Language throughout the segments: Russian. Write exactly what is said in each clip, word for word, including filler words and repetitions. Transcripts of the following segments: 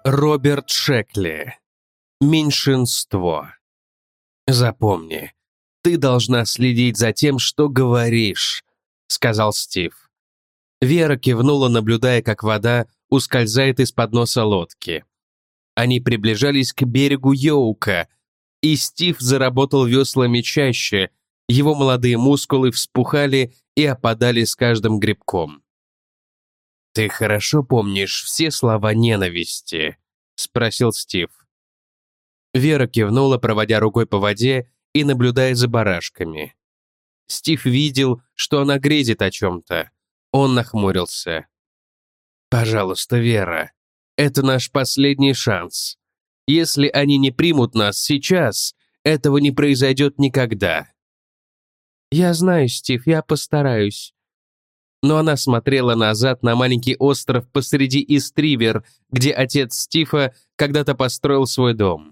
Роберт Шекли. Меньшинство. Запомни, ты должна следить за тем, что говоришь, сказал Стив. Вера кивнула, наблюдая, как вода ускользает из-под носа лодки. Они приближались к берегу Йоука, и Стив заработал веслами чаще, его молодые мускулы вспухали и опадали с каждым грибком. «Ты хорошо помнишь все слова ненависти?» — спросил Стив. Вера кивнула, проводя рукой по воде и наблюдая за барашками. Стив видел, что она грезит о чем-то. Он нахмурился. «Пожалуйста, Вера, это наш последний шанс. Если они не примут нас сейчас, этого не произойдет никогда». «Я знаю, Стив, я постараюсь». Но она смотрела назад на маленький остров посреди Ист-Ривер, где отец Стива когда-то построил свой дом.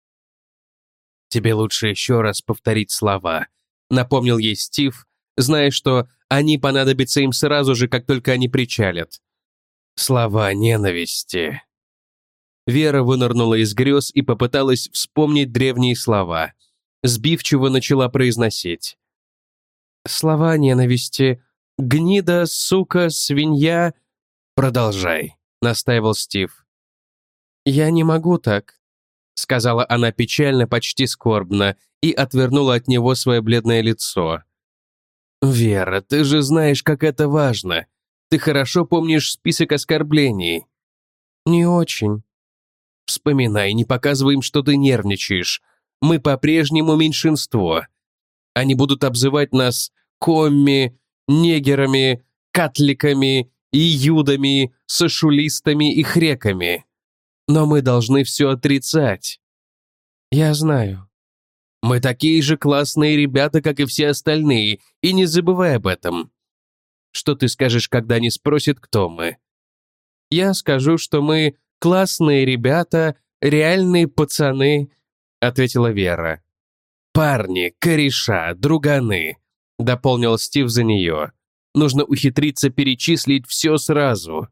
«Тебе лучше еще раз повторить слова», — напомнил ей Стив, зная, что они понадобятся им сразу же, как только они причалят. Слова ненависти. Вера вынырнула из грез и попыталась вспомнить древние слова. Сбивчиво начала произносить. «Слова ненависти. Гнида, сука, свинья...» «Продолжай», — настаивал Стив. «Я не могу так», — сказала она печально, почти скорбно, и отвернула от него свое бледное лицо. «Вера, ты же знаешь, как это важно. Ты хорошо помнишь список оскорблений». «Не очень». «Вспоминай, не показывай им, что ты нервничаешь. Мы по-прежнему меньшинство. Они будут обзывать нас комми, негерами, катликами, иудами, сошулистами и хреками. Но мы должны все отрицать». «Я знаю». «Мы такие же классные ребята, как и все остальные, и не забывай об этом. Что ты скажешь, когда они спросят, кто мы?» «Я скажу, что мы классные ребята, реальные пацаны», — ответила Вера. «Парни, кореша, друганы», — дополнил Стив за нее. «Нужно ухитриться перечислить все сразу».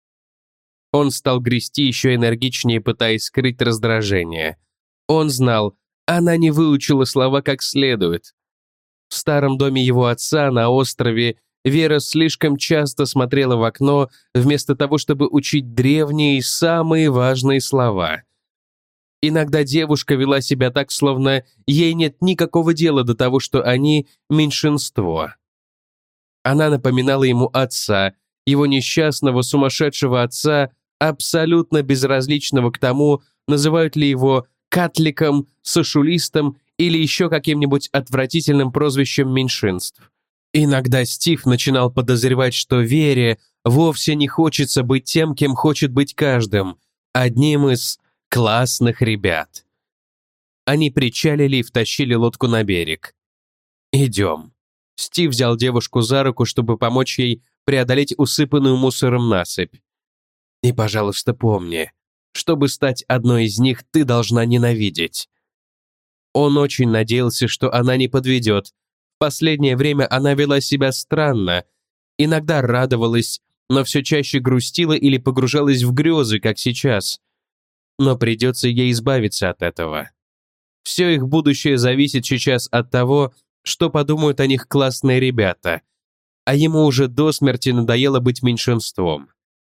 Он стал грести еще энергичнее, пытаясь скрыть раздражение. Он знал, она не выучила слова как следует. В старом доме его отца на острове Вера слишком часто смотрела в окно, вместо того, чтобы учить древние и самые важные слова. Иногда девушка вела себя так, словно ей нет никакого дела до того, что они меньшинство. Она напоминала ему отца, его несчастного, сумасшедшего отца, абсолютно безразличного к тому, называют ли его катликом, сошулистом или еще каким-нибудь отвратительным прозвищем меньшинств. Иногда Стив начинал подозревать, что Вере вовсе не хочется быть тем, кем хочет быть каждым, одним из классных ребят. Они причалили и втащили лодку на берег. «Идем». Стив взял девушку за руку, чтобы помочь ей преодолеть усыпанную мусором насыпь. «И, пожалуйста, помни, чтобы стать одной из них, ты должна ненавидеть». Он очень надеялся, что она не подведет. В последнее время она вела себя странно. Иногда радовалась, но все чаще грустила или погружалась в грезы, как сейчас. Но придется ей избавиться от этого. Все их будущее зависит сейчас от того, что подумают о них классные ребята. А ему уже до смерти надоело быть меньшинством.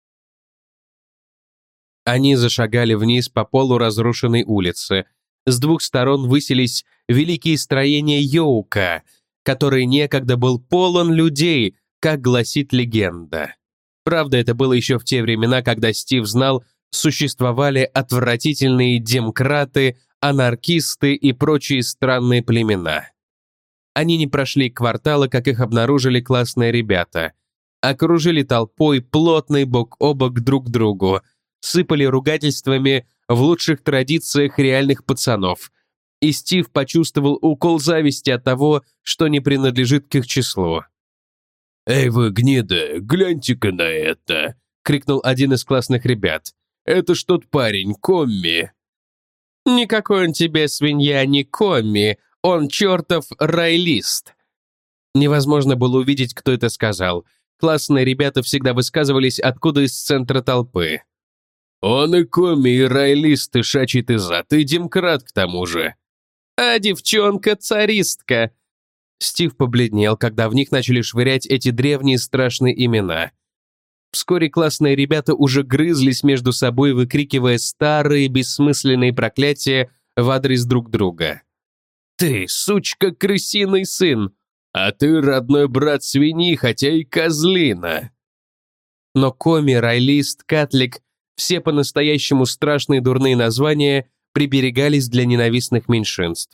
Они зашагали вниз по полуразрушенной улице. С двух сторон высились великие строения Йоука, который некогда был полон людей, как гласит легенда. Правда, это было еще в те времена, когда Стив знал, существовали отвратительные демократы, анархисты и прочие странные племена. Они не прошли квартала, как их обнаружили классные ребята. Окружили толпой, плотный бок о бок друг к другу, сыпали ругательствами в лучших традициях реальных пацанов. И Стив почувствовал укол зависти от того, что не принадлежит к их числу. «Эй вы, гнида, гляньте-ка на это!» — крикнул один из классных ребят. «Это ж тот парень, Комми!» «Никакой он тебе, свинья, не Комми, он чертов райлист!» Невозможно было увидеть, кто это сказал. Классные ребята всегда высказывались откуда из центра толпы. Он и коми, и райлист, и шачит, и зад, и демкрат к тому же. А девчонка царистка. Стив побледнел, когда в них начали швырять эти древние страшные имена. Вскоре классные ребята уже грызлись между собой, выкрикивая старые бессмысленные проклятия в адрес друг друга. «Ты, сучка, крысиный сын! А ты, родной брат свиньи, хотя и козлина!» Но коми, райлист, катлик — все по-настоящему страшные дурные названия приберегались для ненавистных меньшинств.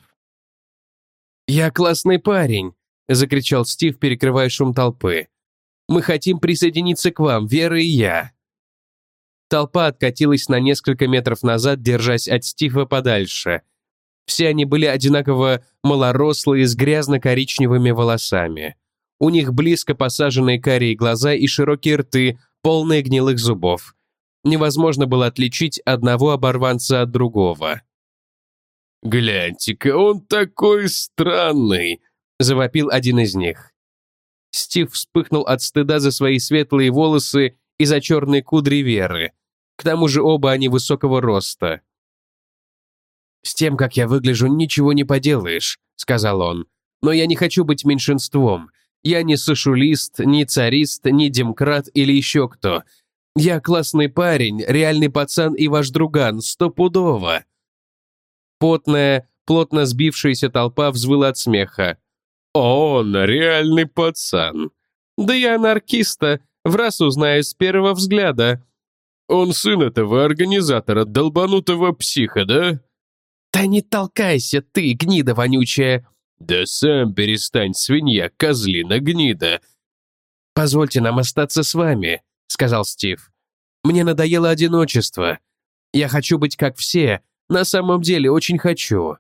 «Я классный парень!» — закричал Стив, перекрывая шум толпы. «Мы хотим присоединиться к вам, Вера и я!» Толпа откатилась на несколько метров назад, держась от Стива подальше. Все они были одинаково малорослые, с грязно-коричневыми волосами. У них близко посаженные карие глаза и широкие рты, полные гнилых зубов. Невозможно было отличить одного оборванца от другого. «Гляньте-ка, он такой странный!» — завопил один из них. Стив вспыхнул от стыда за свои светлые волосы и за черные кудри Веры. К тому же оба они высокого роста. «С тем, как я выгляжу, ничего не поделаешь», — сказал он. «Но я не хочу быть меньшинством. Я не сошулист, не царист, не демкрат или еще кто. Я классный парень, реальный пацан и ваш друган, стопудово». Потная, плотно сбившаяся толпа взвыла от смеха. «Он реальный пацан. Да я анархиста, в раз узнаю с первого взгляда. Он сын этого организатора, долбанутого психа, да?» «Да не толкайся ты, гнида вонючая!» «Да сам перестань, свинья, козлина гнида!» «Позвольте нам остаться с вами», — сказал Стив. «Мне надоело одиночество. Я хочу быть как все, на самом деле очень хочу».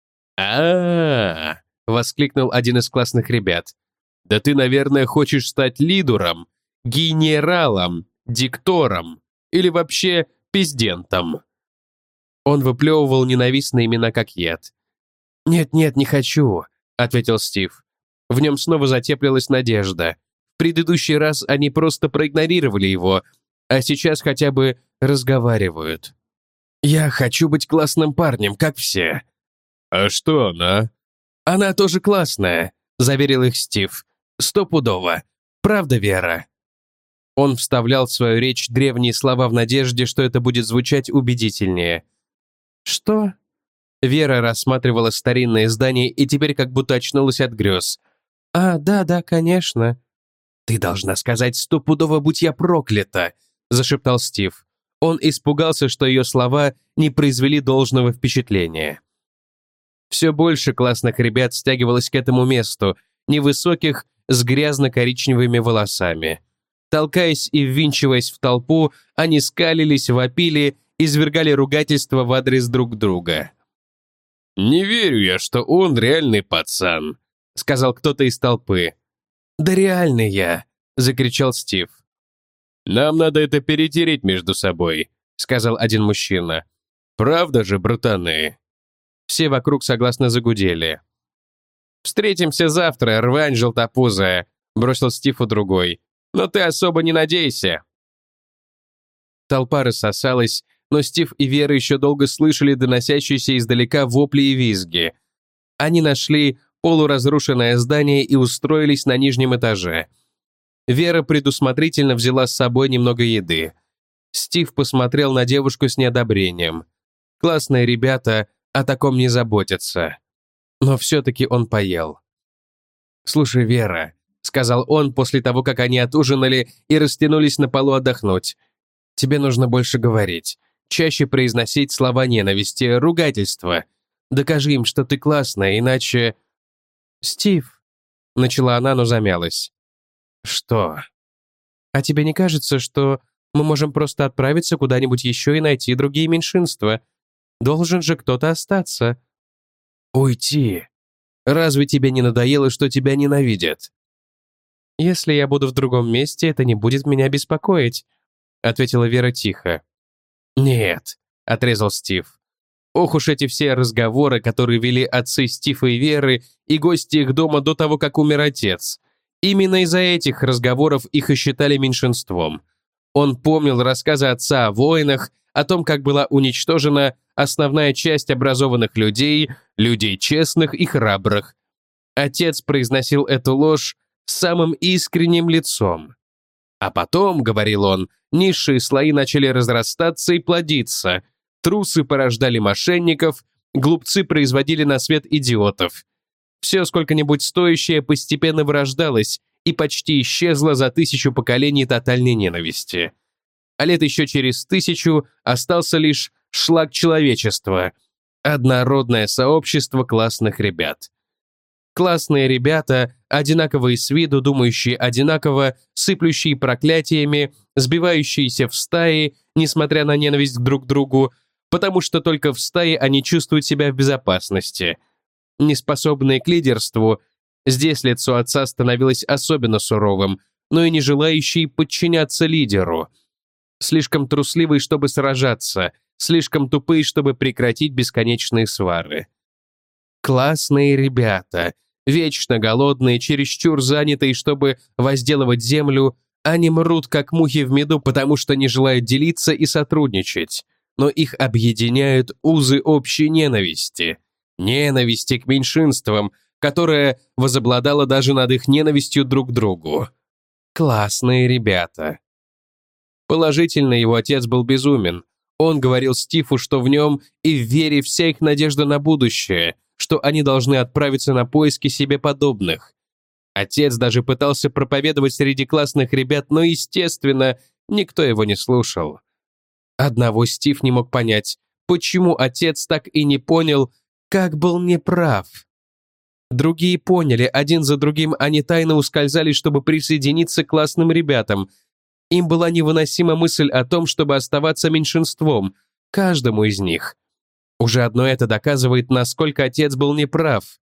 «А-а-а!» — воскликнул один из классных ребят. «Да ты, наверное, хочешь стать лидером, генералом, диктором или вообще пиздентом». Он выплевывал ненавистные имена как яд. «Нет-нет, не хочу», — ответил Стив. В нем снова затеплилась надежда. В предыдущий раз они просто проигнорировали его, а сейчас хотя бы разговаривают. «Я хочу быть классным парнем, как все». «А что она?» «Она тоже классная», — заверил их Стив. «Стопудово. Правда, Вера?» Он вставлял в свою речь древние слова в надежде, что это будет звучать убедительнее. «Что?» Вера рассматривала старинное здание и теперь как будто очнулась от грез. «А, да-да, конечно». «Ты должна сказать стопудово, будь я проклята», — зашептал Стив. Он испугался, что ее слова не произвели должного впечатления. Все больше классных ребят стягивалось к этому месту, невысоких, с грязно-коричневыми волосами. Толкаясь и ввинчиваясь в толпу, они скалились, вопили, извергали ругательства в адрес друг друга. «Не верю я, что он реальный пацан», — сказал кто-то из толпы. «Да реальный я», — закричал Стив. «Нам надо это перетереть между собой», — сказал один мужчина. «Правда же, братаны?» Все вокруг согласно загудели. «Встретимся завтра, рвань желтопузая», — бросил Стиву другой. «Но ты особо не надейся». Толпа рассосалась, но Стив и Вера еще долго слышали доносящиеся издалека вопли и визги. Они нашли полуразрушенное здание и устроились на нижнем этаже. Вера предусмотрительно взяла с собой немного еды. Стив посмотрел на девушку с неодобрением. Классные ребята о таком не заботятся. Но все-таки он поел. «Слушай, Вера», — сказал он после того, как они отужинали и растянулись на полу отдохнуть, «тебе нужно больше говорить, чаще произносить слова ненависти, ругательства. Докажи им, что ты классная, иначе...» «Стив», — начала она, но замялась. «Что?» «А тебе не кажется, что мы можем просто отправиться куда-нибудь еще и найти другие меньшинства? Должен же кто-то остаться». «Уйти? Разве тебе не надоело, что тебя ненавидят?» «Если я буду в другом месте, это не будет меня беспокоить», — ответила Вера тихо. «Нет», — отрезал Стив. Ох уж эти все разговоры, которые вели отцы Стива и Веры и гости их дома до того, как умер отец. Именно из-за этих разговоров их и считали меньшинством. Он помнил рассказы отца о войнах, о том, как была уничтожена основная часть образованных людей, людей честных и храбрых. Отец произносил эту ложь с самым искренним лицом. А потом, говорил он, низшие слои начали разрастаться и плодиться. Трусы порождали мошенников, глупцы производили на свет идиотов. Все сколько-нибудь стоящее постепенно вырождалось и почти исчезло за тысячу поколений тотальной ненависти. А лет еще через тысячу остался лишь шлак человечества, однородное сообщество классных ребят. Классные ребята, одинаковые с виду, думающие одинаково, сыплющие проклятиями, сбивающиеся в стаи, несмотря на ненависть друг к другу, потому что только в стае они чувствуют себя в безопасности. Неспособные к лидерству, здесь лицо отца становилось особенно суровым, но и не желающие подчиняться лидеру. Слишком трусливые, чтобы сражаться, слишком тупые, чтобы прекратить бесконечные свары. Классные ребята, вечно голодные, чересчур занятые, чтобы возделывать землю, они мрут, как мухи в меду, потому что не желают делиться и сотрудничать. Но их объединяют узы общей ненависти. Ненависти к меньшинствам, которая возобладала даже над их ненавистью друг к другу. Классные ребята. Положительно, его отец был безумен. Он говорил Стиву, что в нем и в вере вся их надежда на будущее, что они должны отправиться на поиски себе подобных. Отец даже пытался проповедовать среди классных ребят, но, естественно, никто его не слушал. Одного Стив не мог понять, почему отец так и не понял, как был неправ. Другие поняли, один за другим они тайно ускользали, чтобы присоединиться к классным ребятам. Им была невыносима мысль о том, чтобы оставаться меньшинством, каждому из них. Уже одно это доказывает, насколько отец был неправ.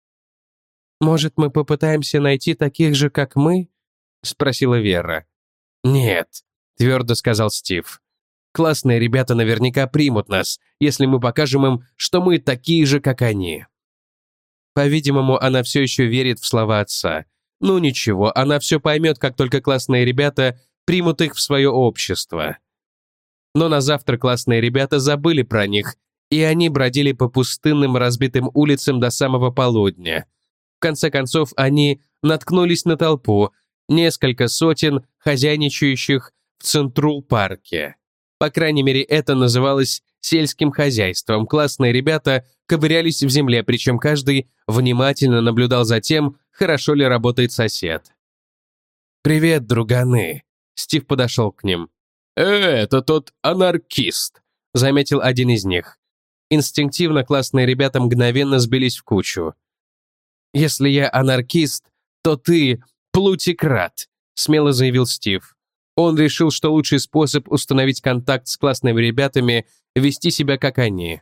«Может, мы попытаемся найти таких же, как мы?» — спросила Вера. «Нет», — твердо сказал Стив. «Классные ребята наверняка примут нас, если мы покажем им, что мы такие же, как они». По-видимому, она все еще верит в слова отца. Ну ничего, она все поймет, как только классные ребята примут их в свое общество. Но на завтра классные ребята забыли про них, и они бродили по пустынным разбитым улицам до самого полудня. В конце концов, они наткнулись на толпу, несколько сотен хозяйничающих в Центрул-парке. По крайней мере, это называлось сельским хозяйством. Классные ребята ковырялись в земле, причем каждый внимательно наблюдал за тем, хорошо ли работает сосед. «Привет, друганы!» Стив подошел к ним. «Э, это тот анархист», — заметил один из них. Инстинктивно классные ребята мгновенно сбились в кучу. «Если я анархист, то ты плутикрат», — смело заявил Стив. Он решил, что лучший способ установить контакт с классными ребятами — вести себя как они.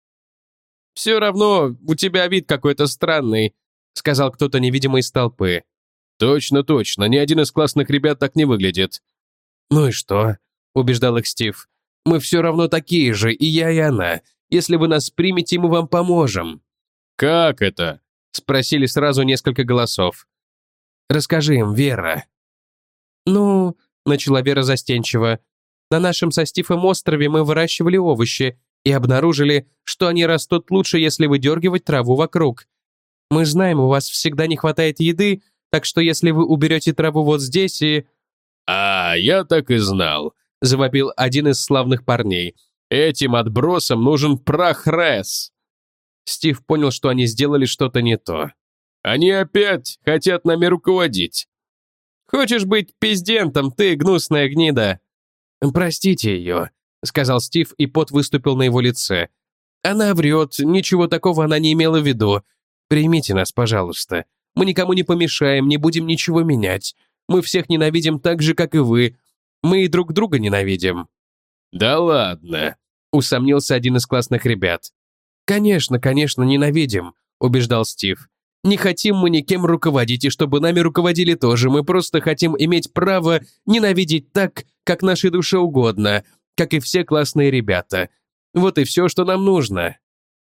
«Все равно у тебя вид какой-то странный», — сказал кто-то невидимый из толпы. «Точно, точно, ни один из классных ребят так не выглядит». «Ну и что?» — убеждал их Стив. «Мы все равно такие же, и я, и она. Если вы нас примете, мы вам поможем». «Как это?» — спросили сразу несколько голосов. «Расскажи им, Вера». «Ну...» — начала Вера застенчиво. «На нашем со Стивом острове мы выращивали овощи и обнаружили, что они растут лучше, если выдергивать траву вокруг. Мы знаем, у вас всегда не хватает еды, так что если вы уберете траву вот здесь и...» «А, я так и знал», — завопил один из славных парней. «Этим отбросам нужен прах-рез». Стив понял, что они сделали что-то не то. «Они опять хотят нами руководить». «Хочешь быть пиздентом, ты гнусная гнида?» «Простите ее», — сказал Стив, и пот выступил на его лице. «Она врет, ничего такого она не имела в виду. Примите нас, пожалуйста. Мы никому не помешаем, не будем ничего менять. Мы всех ненавидим так же, как и вы. Мы и друг друга ненавидим». «Да ладно», — усомнился один из классных ребят. «Конечно, конечно, ненавидим», — убеждал Стив. «Не хотим мы никем руководить, и чтобы нами руководили тоже. Мы просто хотим иметь право ненавидеть так, как нашей душе угодно, как и все классные ребята. Вот и все, что нам нужно».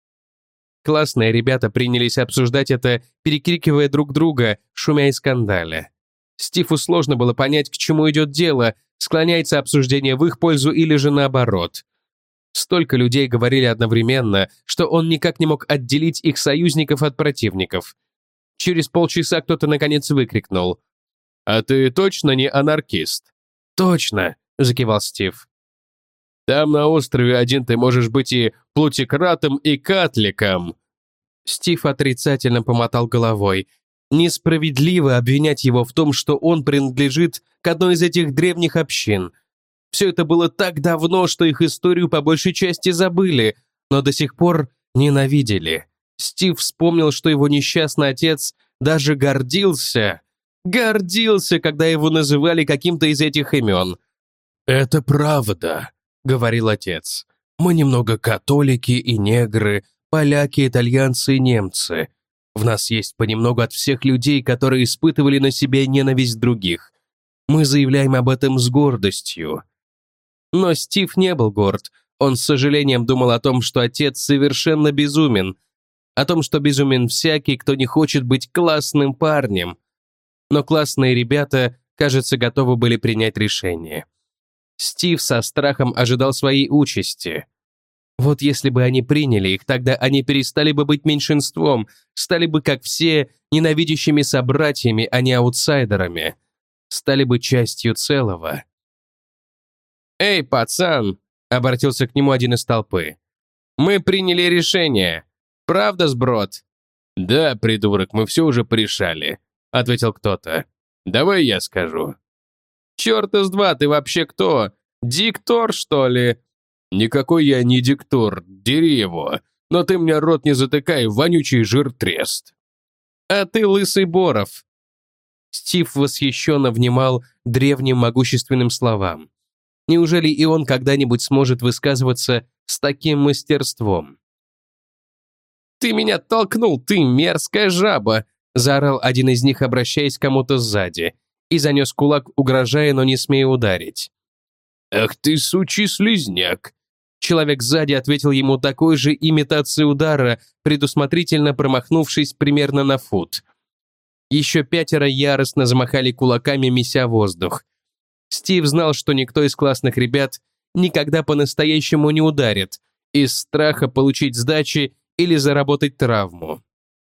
Классные ребята принялись обсуждать это, перекрикивая друг друга, шумя и скандаля. Стиву сложно было понять, к чему идет дело, склоняется обсуждение в их пользу или же наоборот. Столько людей говорили одновременно, что он никак не мог отделить их союзников от противников. Через полчаса кто-то наконец выкрикнул: «А ты точно не анархист?» «Точно», — закивал Стив. «Там на острове один ты можешь быть и плутикратом, и катликом». Стив отрицательно помотал головой. Несправедливо обвинять его в том, что он принадлежит к одной из этих древних общин. Все это было так давно, что их историю по большей части забыли, но до сих пор ненавидели. Стив вспомнил, что его несчастный отец даже гордился. Гордился, когда его называли каким-то из этих имен. «Это правда», — говорил отец. «Мы немного католики и негры, поляки, итальянцы и немцы. В нас есть понемногу от всех людей, которые испытывали на себе ненависть других. Мы заявляем об этом с гордостью». Но Стив не был горд. Он с сожалением думал о том, что отец совершенно безумен. О том, что безумен всякий, кто не хочет быть классным парнем. Но классные ребята, кажется, готовы были принять решение. Стив со страхом ожидал своей участи. Вот если бы они приняли их, тогда они перестали бы быть меньшинством, стали бы, как все, ненавидящими собратьями, а не аутсайдерами. Стали бы частью целого. «Эй, пацан!» — обратился к нему один из толпы. «Мы приняли решение. Правда, сброд?» «Да, придурок, мы все уже порешали», — ответил кто-то. «Давай я скажу». «Черт из два, ты вообще кто? Диктор, что ли?» «Никакой я не диктор, дери его. Но ты мне рот не затыкай, вонючий жиртрест». «А ты лысый Боров». Стив восхищенно внимал древним могущественным словам. Неужели и он когда-нибудь сможет высказываться с таким мастерством? «Ты меня толкнул, ты мерзкая жаба!» — заорал один из них, обращаясь к кому-то сзади, и занес кулак, угрожая, но не смея ударить. «Ах ты, сучий слизняк!» Человек сзади ответил ему такой же имитацией удара, предусмотрительно промахнувшись примерно на фут. Еще пятеро яростно замахали кулаками, меся воздух. Стив знал, что никто из классных ребят никогда по-настоящему не ударит, из страха получить сдачи или заработать травму.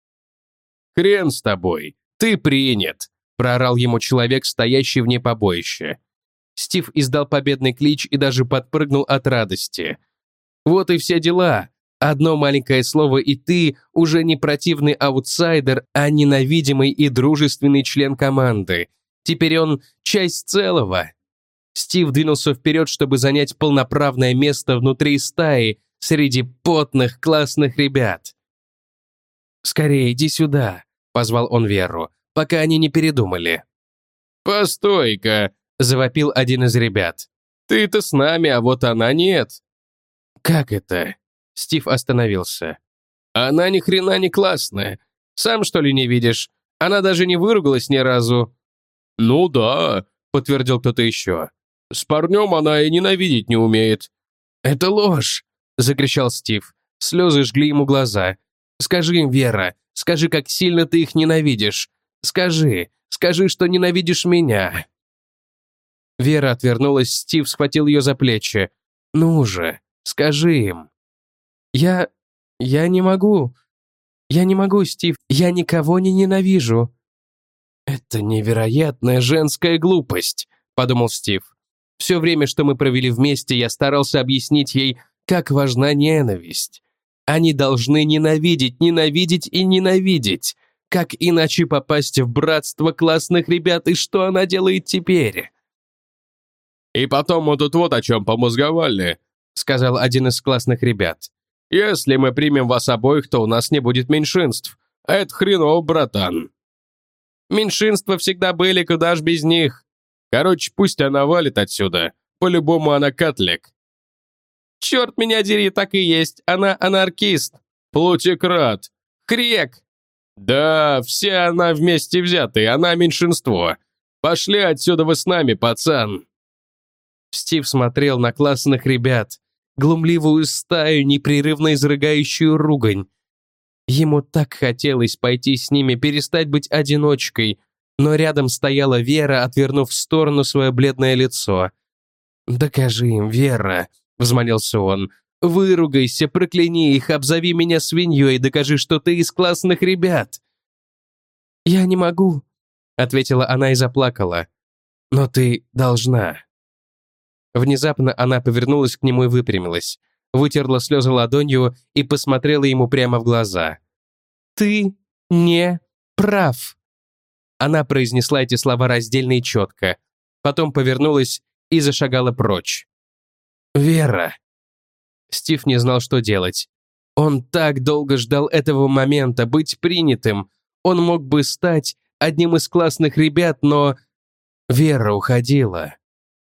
«Хрен с тобой, ты принят!» — проорал ему человек, стоящий вне побоища. Стив издал победный клич и даже подпрыгнул от радости. Вот и все дела. Одно маленькое слово, и ты уже не противный аутсайдер, а ненавидимый и дружественный член команды. Теперь он часть целого. Стив двинулся вперед, чтобы занять полноправное место внутри стаи, среди потных классных ребят. «Скорее, иди сюда», — позвал он Веру, пока они не передумали. «Постой-ка», — завопил один из ребят. «Ты-то с нами, а вот она нет». «Как это?» — Стив остановился. «Она ни хрена не классная. Сам, что ли, не видишь? Она даже не выругалась ни разу». «Ну да», — подтвердил кто-то еще. «С парнем она и ненавидеть не умеет». «Это ложь», — закричал Стив. Слезы жгли ему глаза. «Скажи им, Вера, скажи, как сильно ты их ненавидишь. Скажи, скажи, что ненавидишь меня». Вера отвернулась, Стив схватил ее за плечи. «Ну же, скажи им». «Я... я не могу. Я не могу, Стив. Я никого не ненавижу». «Это невероятная женская глупость», — подумал Стив. «Все время, что мы провели вместе, я старался объяснить ей, как важна ненависть. Они должны ненавидеть, ненавидеть и ненавидеть. Как иначе попасть в братство классных ребят, и что она делает теперь?» «И потом мы тут вот о чем помозговали», — сказал один из классных ребят. «Если мы примем вас обоих, то у нас не будет меньшинств. А это хреново, братан». «Меньшинства всегда были, куда ж без них. Короче, пусть она валит отсюда. По-любому она катлик». «Черт меня дери, так и есть. Она анархист. Плутикрат. Хрек. Да, все она вместе взятые, она меньшинство. Пошли отсюда вы с нами, пацан». Стив смотрел на классных ребят, глумливую стаю, непрерывно изрыгающую ругань. Ему так хотелось пойти с ними, перестать быть одиночкой, но рядом стояла Вера, отвернув в сторону свое бледное лицо. «Докажи им, Вера», — взмолился он, — Выругайся, прокляни их, обзови меня свиньей и докажи, что ты из классных ребят». «Я не могу», — ответила она и заплакала. «Но ты должна». Внезапно она повернулась к нему и выпрямилась, вытерла слезы ладонью и посмотрела ему прямо в глаза. «Ты не прав». Она произнесла эти слова раздельно и четко, потом повернулась и зашагала прочь. «Вера». Стив не знал, что делать. Он так долго ждал этого момента, быть принятым. Он мог бы стать одним из классных ребят, но Вера уходила.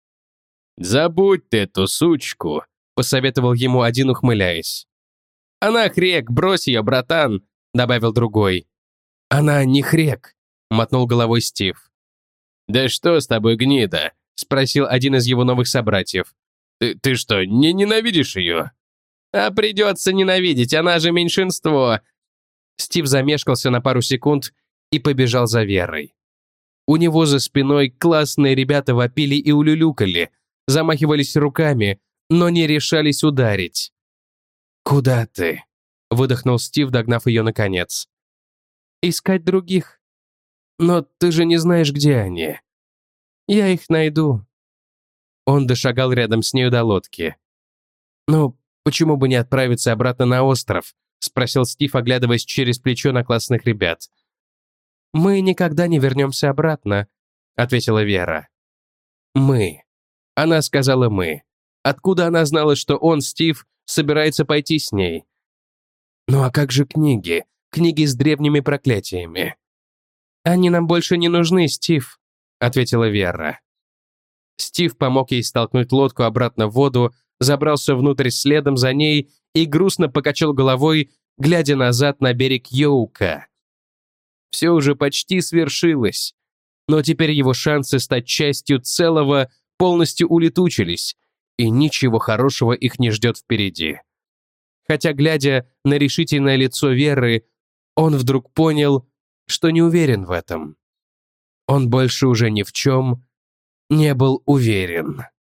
«Забудь ты эту сучку», — посоветовал ему один, ухмыляясь. «Она хрек, брось ее, братан», — добавил другой. «Она не хрек», — мотнул головой Стив. «Да что с тобой, гнида?» — спросил один из его новых собратьев. «Ты, ты что, не ненавидишь ее?» «А придется ненавидеть, она же меньшинство». Стив замешкался на пару секунд и побежал за Верой. У него за спиной классные ребята вопили и улюлюкали, замахивались руками, но не решались ударить. «Куда ты?» — выдохнул Стив, догнав ее наконец. «Искать других. Но ты же не знаешь, где они. Я их найду». Он дошагал рядом с нею до лодки. «Ну, почему бы не отправиться обратно на остров?» — спросил Стив, оглядываясь через плечо на классных ребят. «Мы никогда не вернемся обратно», — ответила Вера. «Мы». Она сказала «мы». Откуда она знала, что он, Стив, собирается пойти с ней? «Ну а как же книги? Книги с древними проклятиями?» «Они нам больше не нужны, Стив», — ответила Вера. Стив помог ей столкнуть лодку обратно в воду, забрался внутрь следом за ней и грустно покачал головой, глядя назад на берег Йоука. Все уже почти свершилось, но теперь его шансы стать частью целого полностью улетучились, и ничего хорошего их не ждет впереди. Хотя, глядя на решительное лицо Веры, он вдруг понял, что не уверен в этом. Он больше уже ни в чем не был уверен.